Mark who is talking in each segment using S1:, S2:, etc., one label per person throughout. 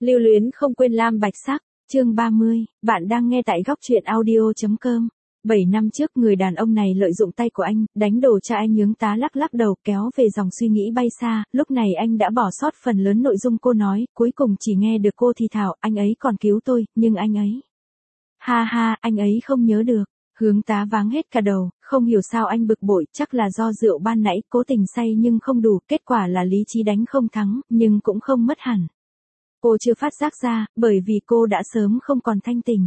S1: Lưu luyến không quên lam bạch sắc, chương 30, bạn đang nghe tại góc truyện audio.com. 7 năm trước người đàn ông này lợi dụng tay của anh, đánh đổ cha anh nhướng tá lắc lắc đầu kéo về dòng suy nghĩ bay xa, lúc này anh đã bỏ sót phần lớn nội dung cô nói, cuối cùng chỉ nghe được cô thì thào, anh ấy còn cứu tôi, nhưng anh ấy. Ha ha, anh ấy không nhớ được. Hướng tá váng hết cả đầu, không hiểu sao anh bực bội, chắc là do rượu ban nãy, cố tình say nhưng không đủ, kết quả là lý trí đánh không thắng, nhưng cũng không mất hẳn. Cô chưa phát giác ra, bởi vì cô đã sớm không còn thanh tỉnh.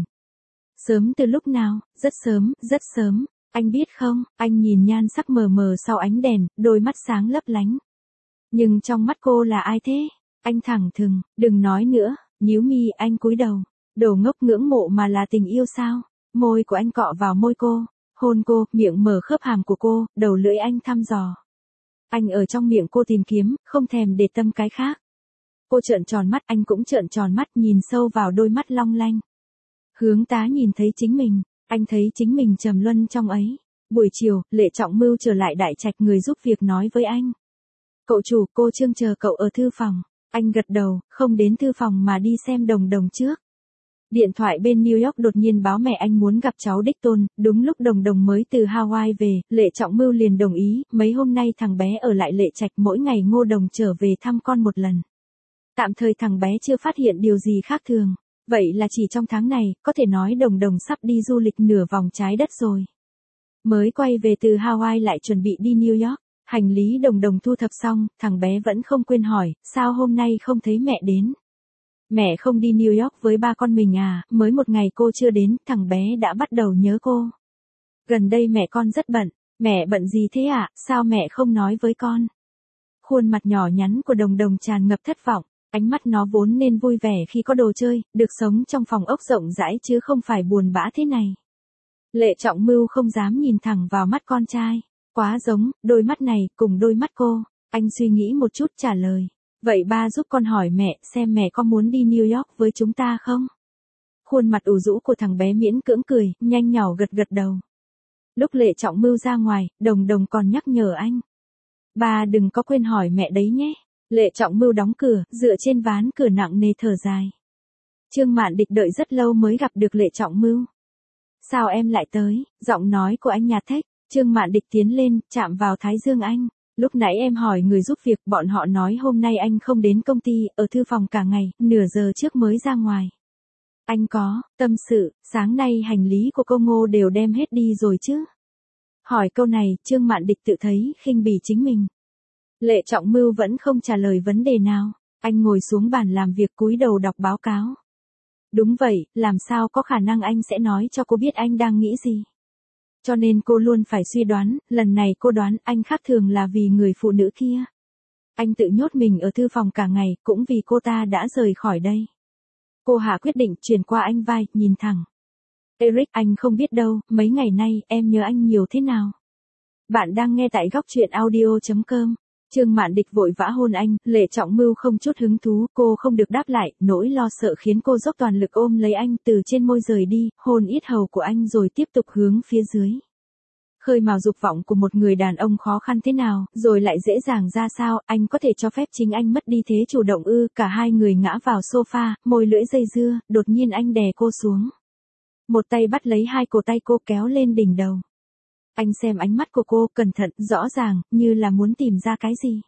S1: Sớm từ lúc nào, rất sớm, anh biết không, anh nhìn nhan sắc mờ mờ sau ánh đèn, đôi mắt sáng lấp lánh. Nhưng trong mắt cô là ai thế? Anh thẳng thừng, đừng nói nữa, nhíu mi anh cúi đầu. Đồ ngốc ngưỡng mộ mà là tình yêu sao? Môi của anh cọ vào môi cô, hôn cô, miệng mở khớp hàm của cô, đầu lưỡi anh thăm dò. Anh ở trong miệng cô tìm kiếm, không thèm để tâm cái khác. Cô trợn tròn mắt, anh cũng trợn tròn mắt, nhìn sâu vào đôi mắt long lanh. Hướng tá nhìn thấy chính mình, anh thấy chính mình trầm luân trong ấy. Buổi chiều, Lệ Trọng Mưu trở lại đại trạch, người giúp việc nói với anh. Cậu chủ, cô Trương chờ cậu ở thư phòng. Anh gật đầu, không đến thư phòng mà đi xem Đồng Đồng trước. Điện thoại bên New York đột nhiên báo mẹ anh muốn gặp cháu đích tôn, đúng lúc Đồng Đồng mới từ Hawaii về, Lệ Trọng Mưu liền đồng ý, mấy hôm nay thằng bé ở lại Lệ Trạch, mỗi ngày Ngô Đồng trở về thăm con một lần. Tạm thời thằng bé chưa phát hiện điều gì khác thường, vậy là chỉ trong tháng này, có thể nói Đồng Đồng sắp đi du lịch nửa vòng trái đất rồi. Mới quay về từ Hawaii lại chuẩn bị đi New York, hành lý Đồng Đồng thu thập xong, thằng bé vẫn không quên hỏi, sao hôm nay không thấy mẹ đến? Mẹ không đi New York với ba con mình à, mới một ngày cô chưa đến, thằng bé đã bắt đầu nhớ cô. Gần đây mẹ con rất bận, mẹ bận gì thế ạ, sao mẹ không nói với con? Khuôn mặt nhỏ nhắn của Đồng Đồng tràn ngập thất vọng, ánh mắt nó vốn nên vui vẻ khi có đồ chơi, được sống trong phòng ốc rộng rãi chứ không phải buồn bã thế này. Lệ Trọng Mưu không dám nhìn thẳng vào mắt con trai, quá giống, đôi mắt này, cùng đôi mắt cô, anh suy nghĩ một chút trả lời. Vậy ba giúp con hỏi mẹ, xem mẹ có muốn đi New York với chúng ta không? Khuôn mặt ủ rũ của thằng bé miễn cưỡng cười, nhanh nhỏ gật gật đầu. Lúc Lệ Trọng Mưu ra ngoài, Đồng Đồng còn nhắc nhở anh. Ba đừng có quên hỏi mẹ đấy nhé. Lệ Trọng Mưu đóng cửa, dựa trên ván cửa nặng nề thở dài. Trương Mạn Địch đợi rất lâu mới gặp được Lệ Trọng Mưu. Sao em lại tới? Giọng nói của anh nhạt thách. Trương Mạn Địch tiến lên, chạm vào thái dương anh. Lúc nãy em hỏi người giúp việc, bọn họ nói hôm nay anh không đến công ty, ở thư phòng cả ngày, nửa giờ trước mới ra ngoài. Anh có tâm sự, sáng nay hành lý của cô Ngô đều đem hết đi rồi chứ? Hỏi câu này, Trương Mạn Địch tự thấy khinh bỉ chính mình. Lệ Trọng Mưu vẫn không trả lời vấn đề nào, anh ngồi xuống bàn làm việc cúi đầu đọc báo cáo. Đúng vậy, làm sao có khả năng anh sẽ nói cho cô biết anh đang nghĩ gì? Cho nên cô luôn phải suy đoán, lần này cô đoán anh khác thường là vì người phụ nữ kia. Anh tự nhốt mình ở thư phòng cả ngày, cũng vì cô ta đã rời khỏi đây. Cô hạ quyết định chuyển qua anh vai, nhìn thẳng. Eric, anh không biết đâu, mấy ngày nay, em nhớ anh nhiều thế nào. Bạn đang nghe tại góc truyện audio.com. Trương Mạn Địch vội vã hôn anh, Lệ Trọng Mưu không chút hứng thú, cô không được đáp lại, nỗi lo sợ khiến cô dốc toàn lực ôm lấy anh từ trên môi rời đi, hôn yết hầu của anh rồi tiếp tục hướng phía dưới. Khơi mào dục vọng của một người đàn ông khó khăn thế nào, rồi lại dễ dàng ra sao, anh có thể cho phép chính anh mất đi thế chủ động ư? Cả hai người ngã vào sofa, môi lưỡi dây dưa, đột nhiên anh đè cô xuống. Một tay bắt lấy hai cổ tay cô kéo lên đỉnh đầu. Anh xem ánh mắt của cô, cẩn thận, rõ ràng, như là muốn tìm ra cái gì.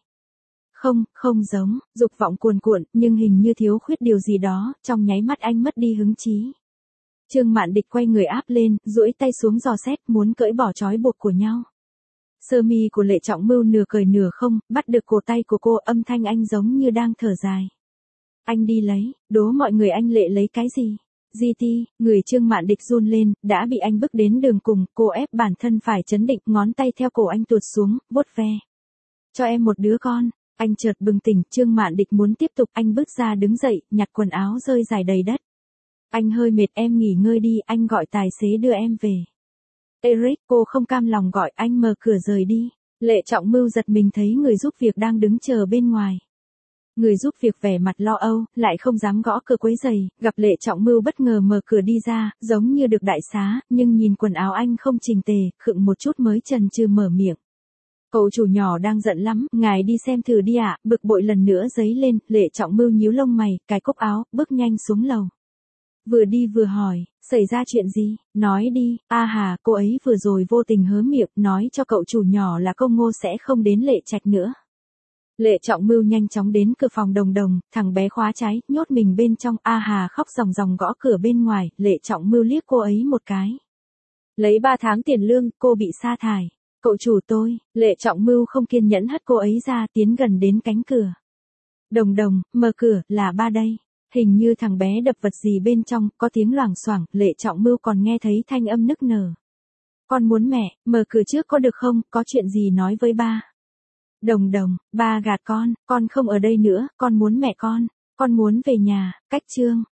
S1: Không giống, dục vọng cuồn cuộn, nhưng hình như thiếu khuyết điều gì đó, trong nháy mắt anh mất đi hứng chí. Trương Mạn Địch quay người áp lên, duỗi tay xuống dò xét, muốn cởi bỏ trói buộc của nhau. Sơ mi của Lệ Trọng Mưu nửa cởi nửa không, bắt được cổ tay của cô, âm thanh anh giống như đang thở dài. Anh đi lấy, đố mọi người anh Lệ lấy cái gì? GT, người Trương Mạn Địch run lên, đã bị anh bức đến đường cùng, cô ép bản thân phải trấn định, ngón tay theo cổ anh tuột xuống, vuốt ve. Cho em một đứa con, anh chợt bừng tỉnh, Trương Mạn Địch muốn tiếp tục, anh bước ra đứng dậy, nhặt quần áo rơi rải đầy đất. Anh hơi mệt, em nghỉ ngơi đi, anh gọi tài xế đưa em về. Eric, cô không cam lòng gọi, anh mở cửa rời đi. Lệ Trọng Mưu giật mình thấy người giúp việc đang đứng chờ bên ngoài. Người giúp việc vẻ mặt lo âu, lại không dám gõ cửa quấy giày, gặp Lệ Trọng Mưu bất ngờ mở cửa đi ra, giống như được đại xá, nhưng nhìn quần áo anh không chỉnh tề, khựng một chút mới chần chừ mở miệng. Cậu chủ nhỏ đang giận lắm, ngài đi xem thử đi ạ, bực bội lần nữa dấy lên, Lệ Trọng Mưu nhíu lông mày, cài cúc áo, bước nhanh xuống lầu. Vừa đi vừa hỏi, xảy ra chuyện gì, nói đi, a hà, cô ấy vừa rồi vô tình hớ miệng, nói cho cậu chủ nhỏ là công Ngô sẽ không đến Lệ Trạch nữa. Lệ Trọng Mưu nhanh chóng đến cửa phòng Đồng Đồng, thằng bé khóa trái, nhốt mình bên trong, a hà khóc ròng ròng gõ cửa bên ngoài, Lệ Trọng Mưu liếc cô ấy một cái. Lấy 3 tháng tiền lương, cô bị sa thải. Cậu chủ tôi, Lệ Trọng Mưu không kiên nhẫn hất cô ấy ra, tiến gần đến cánh cửa. Đồng Đồng, mở cửa, là ba đây. Hình như thằng bé đập vật gì bên trong, có tiếng loảng xoảng, Lệ Trọng Mưu còn nghe thấy thanh âm nức nở. Con muốn mẹ, mở cửa trước có được không, có chuyện gì nói với ba. Đồng Đồng, ba gạt con không ở đây nữa, con muốn mẹ con muốn về nhà, cách chương.